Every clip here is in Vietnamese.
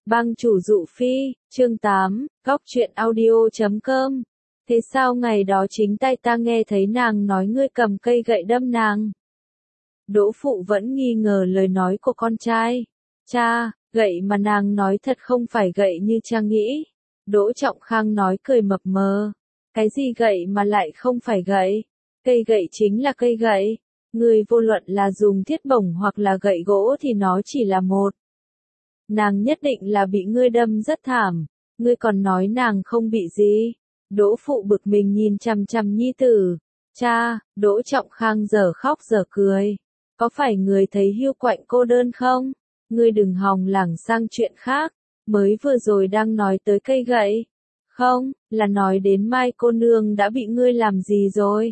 Bang chủ dụ phi, chương 8, góc truyện audio.com. Thế sao ngày đó chính tay ta nghe thấy nàng nói ngươi cầm cây gậy đâm nàng? Đỗ phụ vẫn nghi ngờ lời nói của con trai. Cha, gậy mà nàng nói thật không phải gậy như cha nghĩ. Đỗ Trọng Khang nói cười mập mờ. Cái gì gậy mà lại không phải gậy? Cây gậy chính là cây gậy. Ngươi vô luận là dùng thiết bổng hoặc là gậy gỗ thì nó chỉ là một. Nàng nhất định là bị ngươi đâm rất thảm. Ngươi còn nói nàng không bị gì. Đỗ phụ bực mình nhìn chằm chằm nhi tử. Cha, Đỗ Trọng Khang giờ khóc giờ cười. Có phải người thấy hiu quạnh cô đơn không? Ngươi đừng hòng lảng sang chuyện khác. Mới vừa rồi đang nói tới cây gậy. Không, là nói đến Mai cô nương đã bị ngươi làm gì rồi?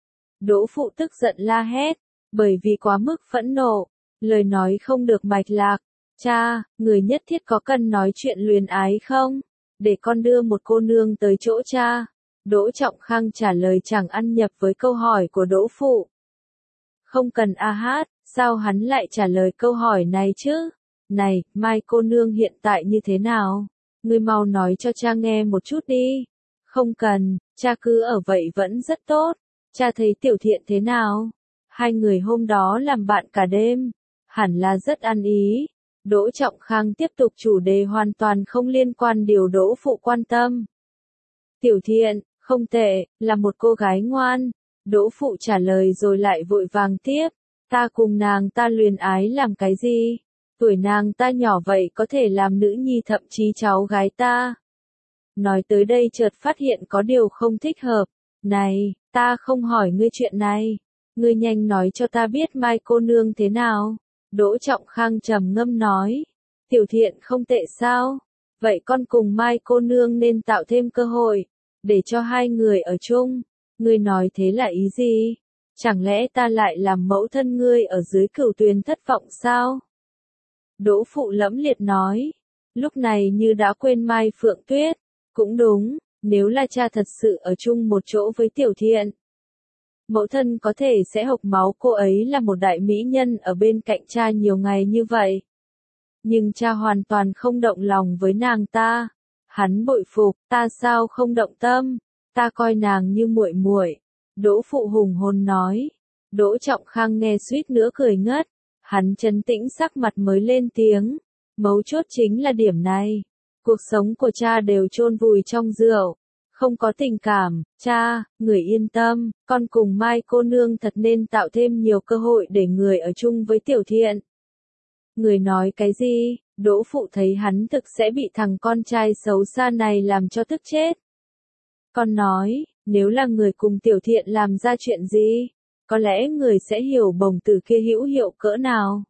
Đỗ phụ tức giận la hét. Bởi vì quá mức phẫn nộ. Lời nói không được mạch lạc. Cha, người nhất thiết có cần nói chuyện luyến ái không? Để con đưa một cô nương tới chỗ cha. Đỗ Trọng Khang trả lời chẳng ăn nhập với câu hỏi của Đỗ phụ. Không cần a hát, sao hắn lại trả lời câu hỏi này chứ? Này, Mai cô nương hiện tại như thế nào? Ngươi mau nói cho cha nghe một chút đi. Không cần, cha cứ ở vậy vẫn rất tốt. Cha thấy Tiểu Thiện thế nào? Hai người hôm đó làm bạn cả đêm. Hẳn là rất ăn ý. Đỗ Trọng Khang tiếp tục chủ đề hoàn toàn không liên quan điều Đỗ phụ quan tâm. Tiểu Thiện, không tệ, là một cô gái ngoan. Đỗ phụ trả lời rồi lại vội vàng tiếp. Ta cùng nàng ta luyến ái làm cái gì? Tuổi nàng ta nhỏ vậy có thể làm nữ nhi thậm chí cháu gái ta. Nói tới đây chợt phát hiện có điều không thích hợp. Này, ta không hỏi ngươi chuyện này. Ngươi nhanh nói cho ta biết Mai cô nương thế nào. Đỗ Trọng Khang trầm ngâm nói. Tiểu Thiện không tệ sao? Vậy con cùng Mai cô nương nên tạo thêm cơ hội. Để cho hai người ở chung. Ngươi nói thế là ý gì? Chẳng lẽ ta lại làm mẫu thân ngươi ở dưới Cửu Tuyền thất vọng sao? Đỗ phụ lẫm liệt nói. Lúc này như đã quên Mai Phượng Tuyết. Cũng đúng, nếu là cha thật sự ở chung một chỗ với Tiểu Thiện. Mẫu thân có thể sẽ hộc máu cô ấy là một đại mỹ nhân ở bên cạnh cha nhiều ngày như vậy. Nhưng cha hoàn toàn không động lòng với nàng ta. Hắn bội phục, ta sao không động tâm, ta coi nàng như muội muội. Đỗ phụ hùng hồn nói. Đỗ Trọng Khang nghe suýt nữa cười ngất. Hắn trấn tĩnh sắc mặt mới lên tiếng. Mấu chốt chính là điểm này. Cuộc sống của cha đều chôn vùi trong rượu. Không có tình cảm, cha, người yên tâm, con cùng Mai cô nương thật nên tạo thêm nhiều cơ hội để người ở chung với Tiểu Thiện. Người nói cái gì? Đỗ phụ thấy hắn thực sẽ bị thằng con trai xấu xa này làm cho tức chết. Con nói, nếu là người cùng Tiểu Thiện làm ra chuyện gì, có lẽ người sẽ hiểu bổng tử kia hữu hiệu cỡ nào.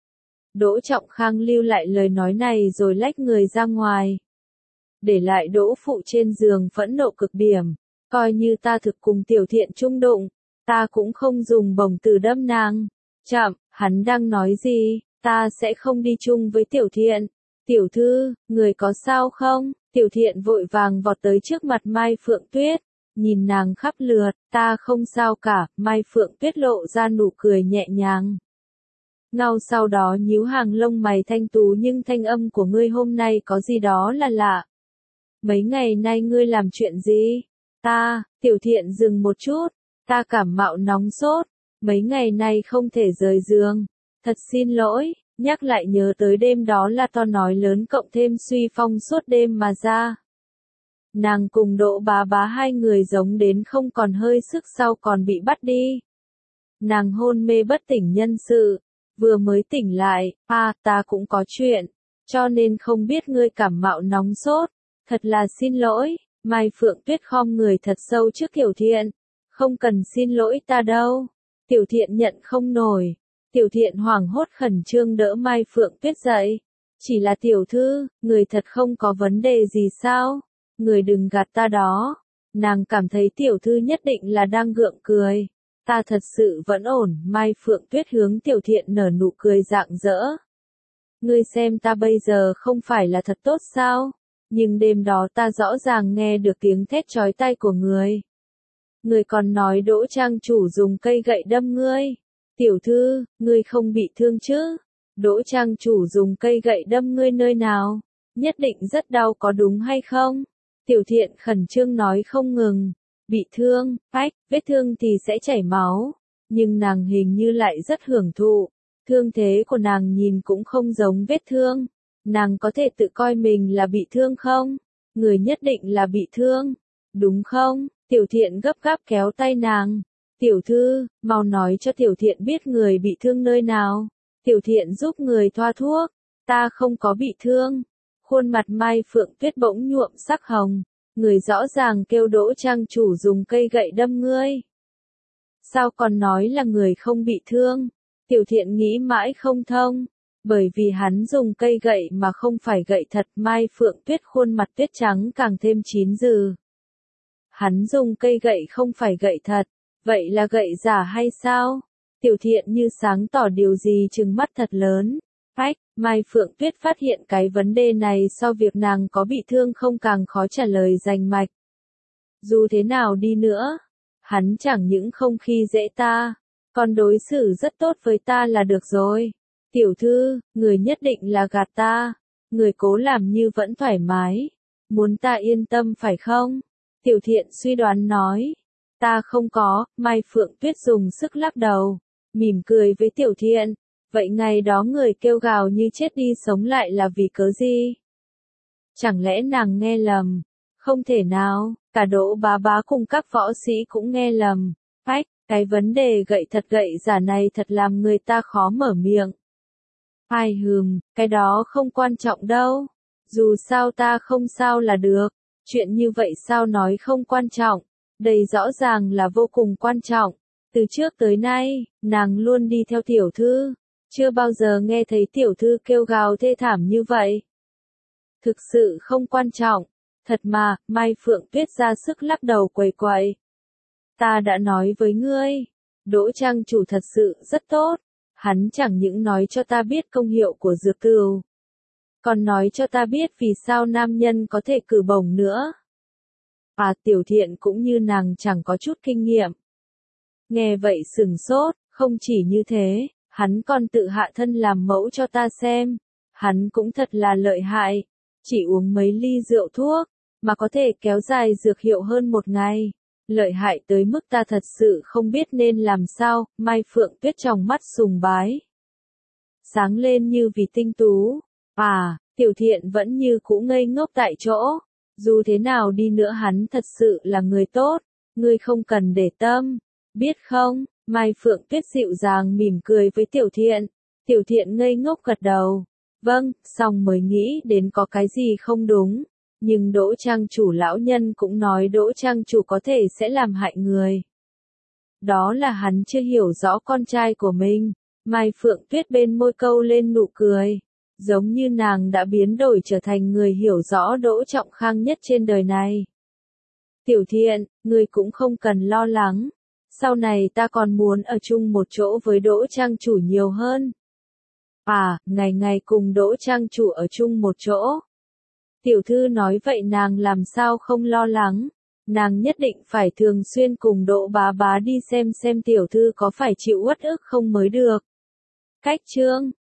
Đỗ Trọng Khang lưu lại lời nói này rồi lách người ra ngoài. Để lại Đỗ phụ trên giường phẫn nộ cực điểm. Coi như ta thực cùng Tiểu Thiện chung đụng, ta cũng không dùng bổng tử đâm nàng. Chậm, hắn đang nói gì? Ta sẽ không đi chung với Tiểu Thiện. Tiểu thư, người có sao không? Tiểu Thiện vội vàng vọt tới trước mặt Mai Phượng Tuyết. Nhìn nàng khắp lượt, ta không sao cả. Mai Phượng Tuyết lộ ra nụ cười nhẹ nhàng. Ngao sau đó nhíu hàng lông mày thanh tú, nhưng thanh âm của ngươi hôm nay có gì đó là lạ. Mấy ngày nay ngươi làm chuyện gì? Tiểu Thiện dừng một chút. Ta cảm mạo nóng sốt. Mấy ngày nay không thể rời giường. Thật xin lỗi, nhắc lại nhớ tới đêm đó là to nói lớn cộng thêm suy phong suốt đêm mà ra. Nàng cùng Đỗ bá bá hai người giống đến không còn hơi sức sau còn bị bắt đi. Nàng hôn mê bất tỉnh nhân sự. Vừa mới tỉnh lại, ta cũng có chuyện. Cho nên không biết ngươi cảm mạo nóng sốt. Thật là xin lỗi. Mai Phượng Tuyết khom người thật sâu trước Tiểu Thiện. Không cần xin lỗi ta đâu. Tiểu Thiện nhận không nổi. Tiểu Thiện hoảng hốt khẩn trương đỡ Mai Phượng Tuyết dậy. Chỉ là tiểu thư, người thật không có vấn đề gì sao? Người đừng gạt ta đó. Nàng cảm thấy tiểu thư nhất định là đang gượng cười. Ta thật sự vẫn ổn. Mai Phượng Tuyết hướng Tiểu Thiện nở nụ cười rạng rỡ. Ngươi xem ta bây giờ không phải là thật tốt sao? Nhưng đêm đó ta rõ ràng nghe được tiếng thét chói tai của người. Người còn nói Đỗ trang chủ dùng cây gậy đâm ngươi. Tiểu thư, ngươi không bị thương chứ? Đỗ trang chủ dùng cây gậy đâm ngươi nơi nào? Nhất định rất đau có đúng hay không? Tiểu Thiện khẩn trương nói không ngừng. Bị thương, vết thương thì sẽ chảy máu. Nhưng nàng hình như lại rất hưởng thụ. Thương thế của nàng nhìn cũng không giống vết thương. Nàng có thể tự coi mình là bị thương không? Người nhất định là bị thương. Đúng không? Tiểu Thiện gấp gáp kéo tay nàng. Tiểu thư, mau nói cho Tiểu Thiện biết người bị thương nơi nào. Tiểu Thiện giúp người thoa thuốc. Ta không có bị thương. Khuôn mặt Mai Phượng Tuyết bỗng nhuộm sắc hồng. Người rõ ràng kêu Đỗ trang chủ dùng cây gậy đâm ngươi. Sao còn nói là người không bị thương? Tiểu Thiện nghĩ mãi không thông. Bởi vì hắn dùng cây gậy mà không phải gậy thật. Mai Phượng Tuyết khuôn mặt tuyết trắng càng thêm chín dừ. Hắn dùng cây gậy không phải gậy thật. Vậy là gậy giả hay sao? Tiểu Thiện như sáng tỏ điều gì trừng mắt thật lớn. Mai Phượng Tuyết phát hiện cái vấn đề này so việc nàng có bị thương không càng khó trả lời rành mạch. Dù thế nào đi nữa, hắn chẳng những không khi dễ ta, còn đối xử rất tốt với ta là được rồi. Tiểu thư, người nhất định là gạt ta, người cố làm như vẫn thoải mái, muốn ta yên tâm phải không? Tiểu Thiện suy đoán nói, ta không có. Mai Phượng Tuyết dùng sức lắc đầu, mỉm cười với Tiểu Thiện. Vậy ngày đó người kêu gào như chết đi sống lại là vì cớ gì? Chẳng lẽ nàng nghe lầm? Không thể nào, cả Đỗ bá bá cùng các võ sĩ cũng nghe lầm. Cái vấn đề gậy thật gậy giả này thật làm người ta khó mở miệng. Cái đó không quan trọng đâu. Dù sao ta không sao là được. Chuyện như vậy sao nói không quan trọng? Đây rõ ràng là vô cùng quan trọng. Từ trước tới nay, nàng luôn đi theo tiểu thư. Chưa bao giờ nghe thấy tiểu thư kêu gào thê thảm như vậy. Thực sự không quan trọng. Thật mà, Mai Phượng Tuyết ra sức lắc đầu quầy quậy. Ta đã nói với ngươi, Đỗ trang chủ thật sự rất tốt. Hắn chẳng những nói cho ta biết công hiệu của dược cừu, còn nói cho ta biết vì sao nam nhân có thể cử bổng nữa. Tiểu Thiện cũng như nàng chẳng có chút kinh nghiệm. Nghe vậy sừng sốt, không chỉ như thế, hắn còn tự hạ thân làm mẫu cho ta xem. Hắn cũng thật là lợi hại. Chỉ uống mấy ly rượu thuốc, mà có thể kéo dài dược hiệu hơn một ngày. Lợi hại tới mức ta thật sự không biết nên làm sao. Mai Phượng Tuyết trong mắt sùng bái sáng lên như vì tinh tú. Tiểu Thiện vẫn như cũ ngây ngốc tại chỗ. Dù thế nào đi nữa hắn thật sự là người tốt. Ngươi không cần để tâm. Biết không? Mai Phượng Tuyết dịu dàng mỉm cười với Tiểu Thiện. Tiểu Thiện ngây ngốc gật đầu. Vâng, xong mới nghĩ đến có cái gì không đúng. Nhưng Đỗ trang chủ lão nhân cũng nói Đỗ trang chủ có thể sẽ làm hại người. Đó là hắn chưa hiểu rõ con trai của mình. Mai Phượng Tuyết bên môi câu lên nụ cười. Giống như nàng đã biến đổi trở thành người hiểu rõ Đỗ Trọng Khang nhất trên đời này. Tiểu Thiện, ngươi cũng không cần lo lắng. Sau này ta còn muốn ở chung một chỗ với Đỗ trang chủ nhiều hơn. Ngày ngày cùng Đỗ trang chủ ở chung một chỗ. Tiểu thư nói vậy nàng làm sao không lo lắng. Nàng nhất định phải thường xuyên cùng Đỗ bá bá đi xem tiểu thư có phải chịu uất ức không mới được. Cách chương